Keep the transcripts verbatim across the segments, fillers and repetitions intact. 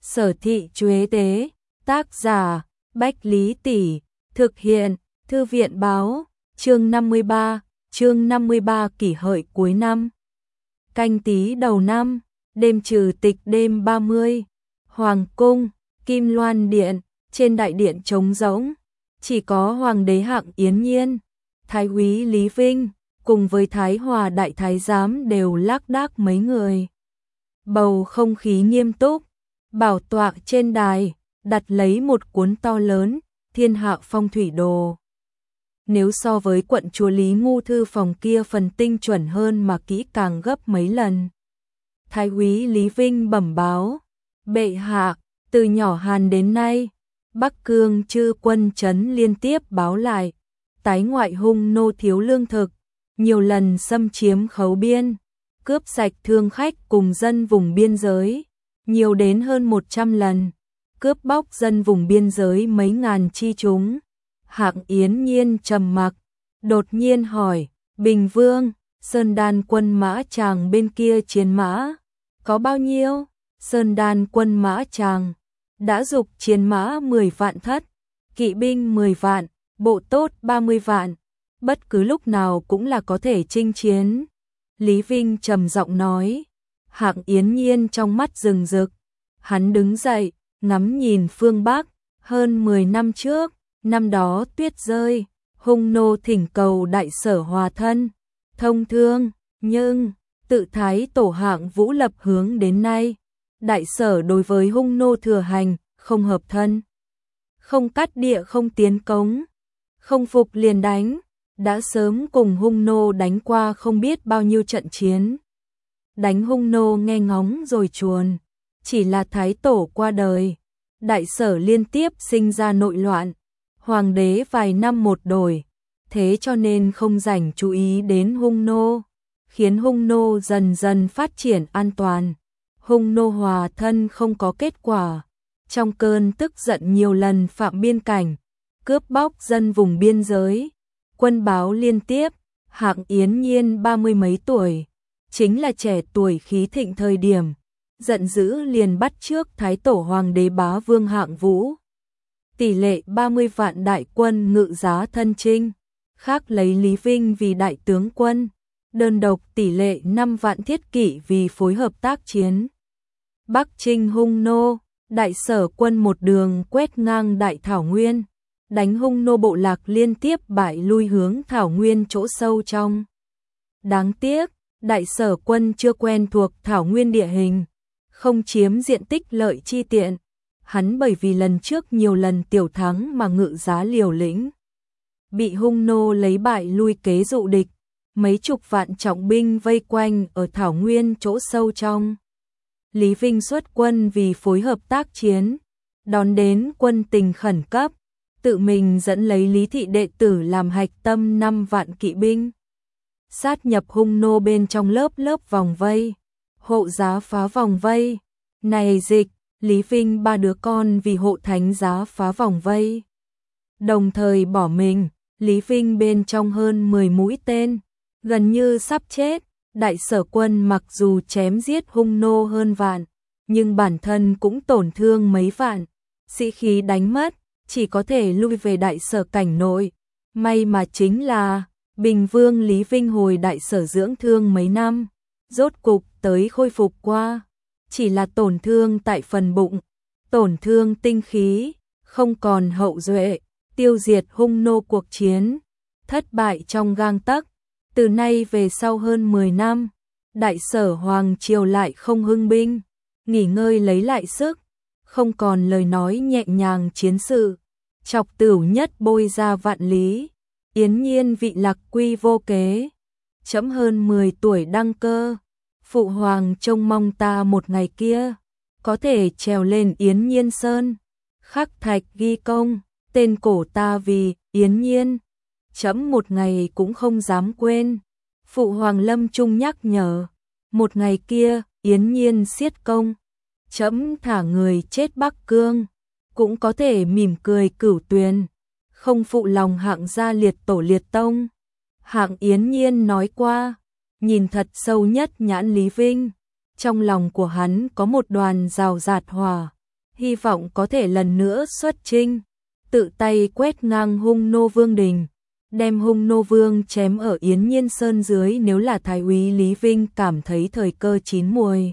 Sở thị Chuế Tế, tác giả, Bách Lý Tỷ, thực hiện, Thư viện Báo, chương năm mươi ba, chương năm mươi ba kỷ hợi cuối năm. Canh Tý đầu năm, đêm trừ tịch đêm ba mươi, Hoàng cung, Kim Loan điện, trên đại điện trống rỗng, chỉ có Hoàng đế Hạng Yến Nhiên, Thái úy Lý Vinh, cùng với Thái Hòa đại thái giám đều lác đác mấy người. Bầu không khí nghiêm túc, bảo tọa trên đài, đặt lấy một cuốn to lớn, Thiên Hạ Phong Thủy Đồ. Nếu so với quận chúa Lý Ngu thư phòng kia phần tinh chuẩn hơn mà kỹ càng gấp mấy lần. Thái úy Lý Vinh bẩm báo, bệ hạ, từ nhỏ Hàn đến nay, Bắc Cương chư quân trấn liên tiếp báo lại, tái ngoại hung nô thiếu lương thực, nhiều lần xâm chiếm khấu biên, cướp sạch thương khách cùng dân vùng biên giới, nhiều đến hơn một trăm lần, cướp bóc dân vùng biên giới mấy ngàn chi chúng. Hạng Yến Nhiên trầm mặc, đột nhiên hỏi, Bình Vương, Sơn Đan quân mã Tràng bên kia chiến mã, có bao nhiêu? Sơn Đan quân mã Tràng đã dục chiến mã mười vạn thất, kỵ binh mười vạn, bộ tốt ba mươi vạn, bất cứ lúc nào cũng là có thể chinh chiến. Lý Vinh trầm giọng nói. Hạng Yến Nhiên trong mắt rừng rực, hắn đứng dậy, ngắm nhìn phương Bắc, hơn mười năm trước, năm đó tuyết rơi, hung nô thỉnh cầu đại sở hòa thân, thông thương, nhưng tự Thái tổ Hạng Vũ lập hướng đến nay, đại sở đối với hung nô thừa hành, không hợp thân, không cắt địa không tiến cống, không phục liền đánh, đã sớm cùng hung nô đánh qua không biết bao nhiêu trận chiến. Đánh hung nô nghe ngóng rồi chuồn, chỉ là Thái tổ qua đời, đại sở liên tiếp sinh ra nội loạn, hoàng đế vài năm một đổi, thế cho nên không dành chú ý đến hung nô, khiến hung nô dần dần phát triển an toàn. Hung nô hòa thân không có kết quả, trong cơn tức giận nhiều lần phạm biên cảnh, cướp bóc dân vùng biên giới, quân báo liên tiếp. Hạng Yến Nhiên ba mươi mấy tuổi, chính là trẻ tuổi khí thịnh thời điểm, giận dữ liền bắt trước Thái tổ Hoàng đế Bá Vương Hạng Vũ. Tỷ lệ ba mươi vạn đại quân ngự giá thân chinh, khác lấy Lý Vinh vì đại tướng quân, đơn độc tỷ lệ năm vạn thiết kỵ vì phối hợp tác chiến. Bắc chinh hung nô, đại sở quân một đường quét ngang đại thảo nguyên, đánh hung nô bộ lạc liên tiếp bại lui hướng thảo nguyên chỗ sâu trong. Đáng tiếc, đại sở quân chưa quen thuộc thảo nguyên địa hình, không chiếm diện tích lợi chi tiện. Hắn bởi vì lần trước nhiều lần tiểu thắng mà ngự giá liều lĩnh, bị hung nô lấy bại lui kế dụ địch, mấy chục vạn trọng binh vây quanh ở thảo nguyên chỗ sâu trong. Lý Vinh xuất quân vì phối hợp tác chiến, đón đến quân tình khẩn cấp, tự mình dẫn lấy Lý thị đệ tử làm hạch tâm năm vạn kỵ binh, sát nhập hung nô bên trong lớp lớp vòng vây, hộ giá phá vòng vây. Này dịch, Lý Vinh ba đứa con vì hộ thánh giá phá vòng vây, đồng thời bỏ mình. Lý Vinh bên trong hơn mười mũi tên, gần như sắp chết. Đại sở quân mặc dù chém giết hung nô hơn vạn, nhưng bản thân cũng tổn thương mấy vạn, sĩ khí đánh mất, chỉ có thể lui về đại sở cảnh nội. May mà chính là Bình Vương Lý Vinh hồi đại sở dưỡng thương mấy năm, rốt cục tới khôi phục qua, chỉ là tổn thương tại phần bụng, tổn thương tinh khí, không còn hậu duệ, tiêu diệt hung nô cuộc chiến, thất bại trong gang tấc. Từ nay về sau hơn mười năm, đại sở hoàng triều lại không hưng binh, nghỉ ngơi lấy lại sức, không còn lời nói nhẹ nhàng chiến sự, chọc tửu nhất bôi ra vạn lý. Yến Nhiên vị lạc quy vô kế, chẫm hơn mười tuổi đăng cơ, phụ hoàng trông mong ta một ngày kia có thể trèo lên Yến Nhiên Sơn, khắc thạch ghi công, tên cổ ta vì Yến Nhiên, chẫm một ngày cũng không dám quên. Phụ hoàng lâm trung nhắc nhở, một ngày kia Yến Nhiên xiết công, chẫm thả người chết Bắc Cương, cũng có thể mỉm cười cửu tuyền, không phụ lòng Hạng gia liệt tổ liệt tông. Hạng Yến Nhiên nói qua, nhìn thật sâu nhất nhãn Lý Vinh, trong lòng của hắn có một đoàn rào rạt hỏa, hy vọng có thể lần nữa xuất chinh, tự tay quét ngang Hung Nô Vương đình, đem Hung Nô Vương chém ở Yến Nhiên Sơn dưới. Nếu là Thái úy Lý Vinh cảm thấy thời cơ chín muồi,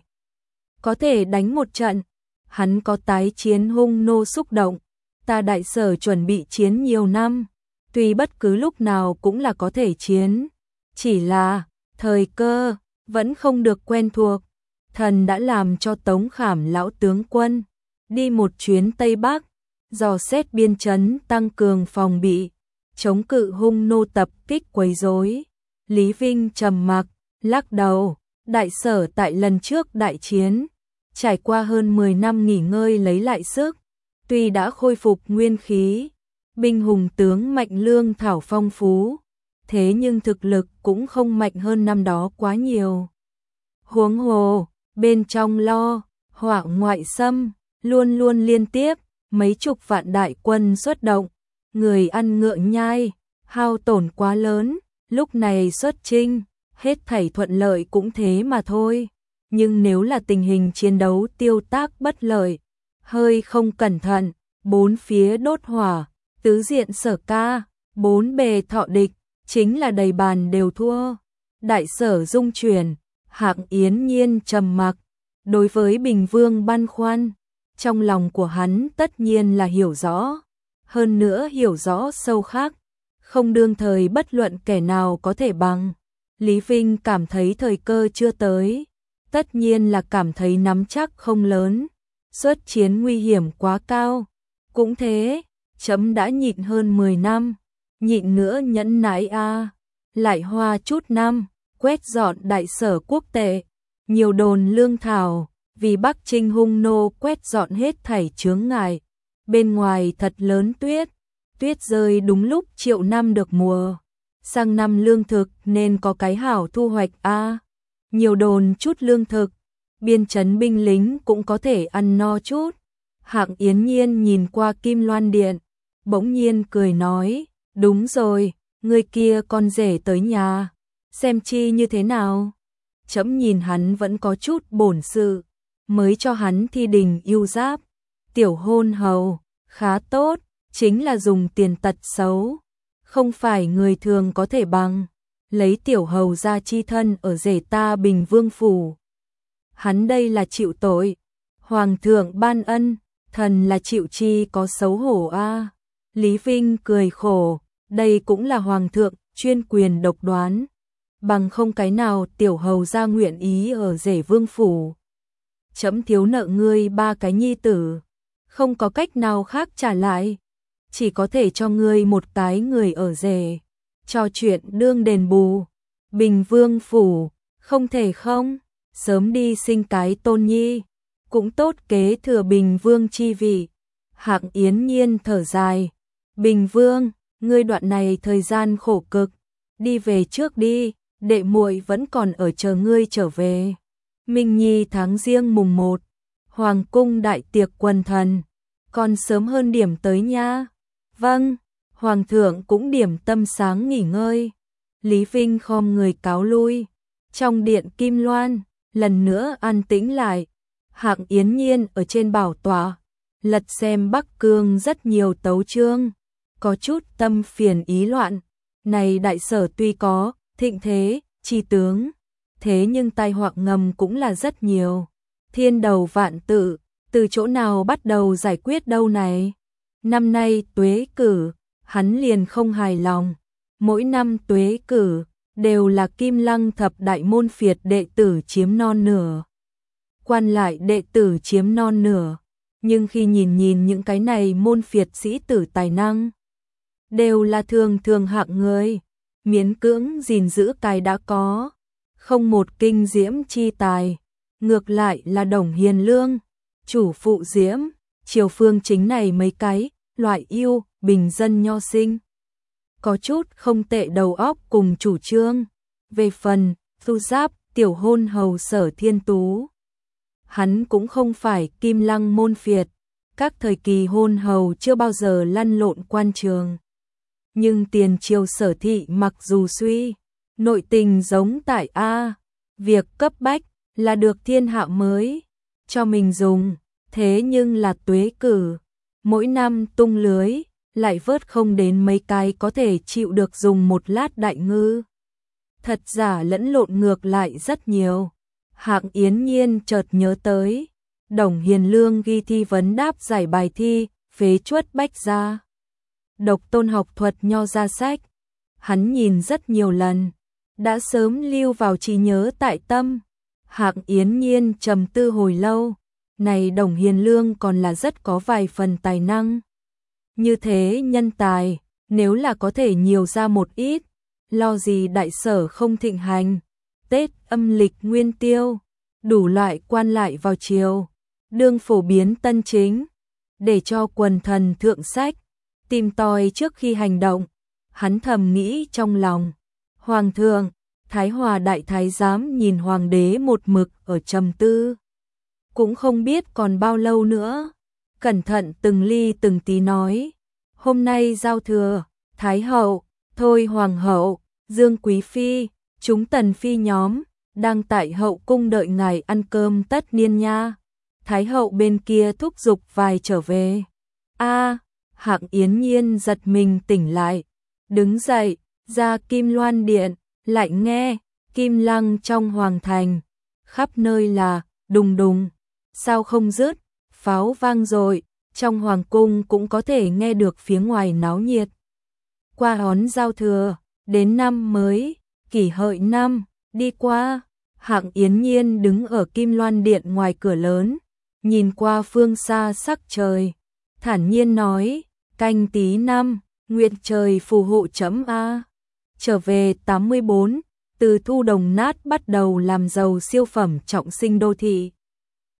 có thể đánh một trận, hắn có tái chiến Hung Nô xúc động. Ta Đại Sở chuẩn bị chiến nhiều năm, tuy bất cứ lúc nào cũng là có thể chiến, chỉ là thời cơ vẫn không được quen thuộc. Thần đã làm cho Tống Khảm lão tướng quân đi một chuyến Tây Bắc, dò xét biên trấn, tăng cường phòng bị, chống cự Hung Nô tập kích quấy rối. Lý Vinh trầm mặc, lắc đầu. Đại Sở tại lần trước đại chiến, trải qua hơn mười năm nghỉ ngơi lấy lại sức, tuy đã khôi phục nguyên khí, binh hùng tướng mạnh, lương thảo phong phú, thế nhưng thực lực cũng không mạnh hơn năm đó quá nhiều. Huống hồ, bên trong lo, họa ngoại xâm, luôn luôn liên tiếp, mấy chục vạn đại quân xuất động, người ăn ngựa nhai, hao tổn quá lớn, lúc này xuất chinh, hết thảy thuận lợi cũng thế mà thôi. Nhưng nếu là tình hình chiến đấu tiêu tác bất lợi, hơi không cẩn thận, bốn phía đốt hỏa, tứ diện Sở ca, bốn bề thọ địch, chính là đầy bàn đều thua. Đại Sở rung chuyển, Hạng Yến Nhiên trầm mặc, đối với Bình Vương băn khoăn, trong lòng của hắn tất nhiên là hiểu rõ, hơn nữa hiểu rõ sâu khác, không đương thời bất luận kẻ nào có thể bằng. Lý Vinh cảm thấy thời cơ chưa tới, tất nhiên là cảm thấy nắm chắc không lớn, xuất chiến nguy hiểm quá cao. Cũng thế, chấm đã nhịn hơn mười năm, nhịn nữa nhẫn nại a, lại hoa chút năm, quét dọn Đại Sở quốc tệ, nhiều đồn lương thảo, vì Bắc Trinh Hung Nô quét dọn hết thảy chướng ngại. Bên ngoài thật lớn tuyết, tuyết rơi đúng lúc triệu năm được mùa, sang năm lương thực nên có cái hảo thu hoạch a. Nhiều đồn chút lương thực, biên trấn binh lính cũng có thể ăn no chút. Hạng Yến Nhiên nhìn qua Kim Loan Điện, bỗng nhiên cười nói, đúng rồi, người kia con rể tới nhà, xem chi như thế nào. Chấm nhìn hắn vẫn có chút bổn sự, mới cho hắn thi đình yêu giáp, tiểu hôn hầu, khá tốt, chính là dùng tiền tật xấu, không phải người thường có thể bằng, lấy tiểu hầu ra chi thân ở rể ta Bình Vương phủ. Hắn đây là chịu tội, hoàng thượng ban ân, thần là chịu chi có xấu hổ a. Lý Vinh cười khổ, đây cũng là hoàng thượng chuyên quyền độc đoán, bằng không cái nào tiểu hầu ra nguyện ý ở rể vương phủ. Chấm thiếu nợ ngươi ba cái nhi tử, không có cách nào khác trả lại, chỉ có thể cho ngươi một cái người ở rể, cho chuyện đương đền bù. Bình Vương phủ, không thể không, sớm đi sinh cái tôn nhi, cũng tốt kế thừa Bình Vương chi vị. Hạng Yến Nhiên thở dài, Bình Vương, ngươi đoạn này thời gian khổ cực, đi về trước đi, đệ muội vẫn còn ở chờ ngươi trở về. Minh Nhi tháng riêng mùng một, hoàng cung đại tiệc quần thần, còn sớm hơn điểm tới nha. Vâng, hoàng thượng cũng điểm tâm sáng nghỉ ngơi. Lý Vinh khom người cáo lui, trong điện Kim Loan, lần nữa an tĩnh lại. Hạng Yến Nhiên ở trên bảo tọa, lật xem Bắc Cương rất nhiều tấu chương, có chút tâm phiền ý loạn. Này Đại Sở tuy có thịnh thế, chi tướng, thế nhưng tai họa ngầm cũng là rất nhiều. Thiên đầu vạn tự, từ chỗ nào bắt đầu giải quyết đâu này? Năm nay tuế cử, hắn liền không hài lòng. Mỗi năm tuế cử, đều là Kim Lăng thập đại môn phiệt đệ tử chiếm non nửa, quan lại đệ tử chiếm non nửa. Nhưng khi nhìn nhìn những cái này môn phiệt sĩ tử tài năng, đều là thường thường hạng người, miễn cưỡng gìn giữ cái đã có, không một kinh diễm chi tài. Ngược lại là Đồng Hiền Lương, Chủ Phụ Diễm, Triều Phương chính này mấy cái loại yêu bình dân nho sinh, có chút không tệ đầu óc cùng chủ trương. Về phần Thu Giáp tiểu hôn hầu Sở Thiên Tú, hắn cũng không phải Kim Lăng môn phiệt, các thời kỳ hôn hầu chưa bao giờ lăn lộn quan trường. Nhưng tiền triều Sở thị mặc dù suy, nội tình giống tại A, việc cấp bách là được thiên hạ mới cho mình dùng, Thế nhưng là tuế cử, mỗi năm tung lưới, lại vớt không đến mấy cái có thể chịu được dùng một lát đại ngư. Thật giả lẫn lộn ngược lại rất nhiều. Hạng Yến Nhiên chợt nhớ tới, Đồng Hiền Lương ghi thi vấn đáp giải bài thi, phế chuất bách gia. Độc tôn học thuật nho ra sách, hắn nhìn rất nhiều lần, đã sớm lưu vào trí nhớ tại tâm. Hạng Yến Nhiên trầm tư hồi lâu, này Đồng Hiền Lương còn là rất có vài phần tài năng. Như thế nhân tài, nếu là có thể nhiều ra một ít, lo gì đại sở không thịnh hành. Tết âm lịch nguyên tiêu, đủ loại quan lại vào triều, đương phổ biến tân chính, để cho quần thần thượng sách, tìm tòi trước khi hành động. Hắn thầm nghĩ trong lòng, Hoàng thượng, Thái Hòa đại thái giám nhìn hoàng đế một mực ở trầm tư. Cũng không biết còn bao lâu nữa, cẩn thận từng ly từng tí nói, hôm nay giao thừa, Thái hậu, Thôi hoàng hậu, Dương quý phi, chúng tần phi nhóm, đang tại hậu cung đợi ngài ăn cơm tất niên nha. Thái hậu bên kia thúc giục vài trở về. A, Hạng Yến Nhiên giật mình tỉnh lại, đứng dậy, ra Kim Loan điện, lại nghe, kim lăng trong hoàng thành, khắp nơi là, đùng đùng, sao không dứt, pháo vang rồi, trong hoàng cung cũng có thể nghe được phía ngoài náo nhiệt. Qua đón giao thừa, đến năm mới, Kỷ Hợi năm, đi qua, Hạng Yến Nhiên đứng ở Kim Loan điện ngoài cửa lớn, nhìn qua phương xa sắc trời, thản nhiên nói, Canh Tý năm, nguyện trời phù hộ chấm a. Trở về tám mươi bốn, từ thu đồng nát bắt đầu làm giàu siêu phẩm trọng sinh đô thị.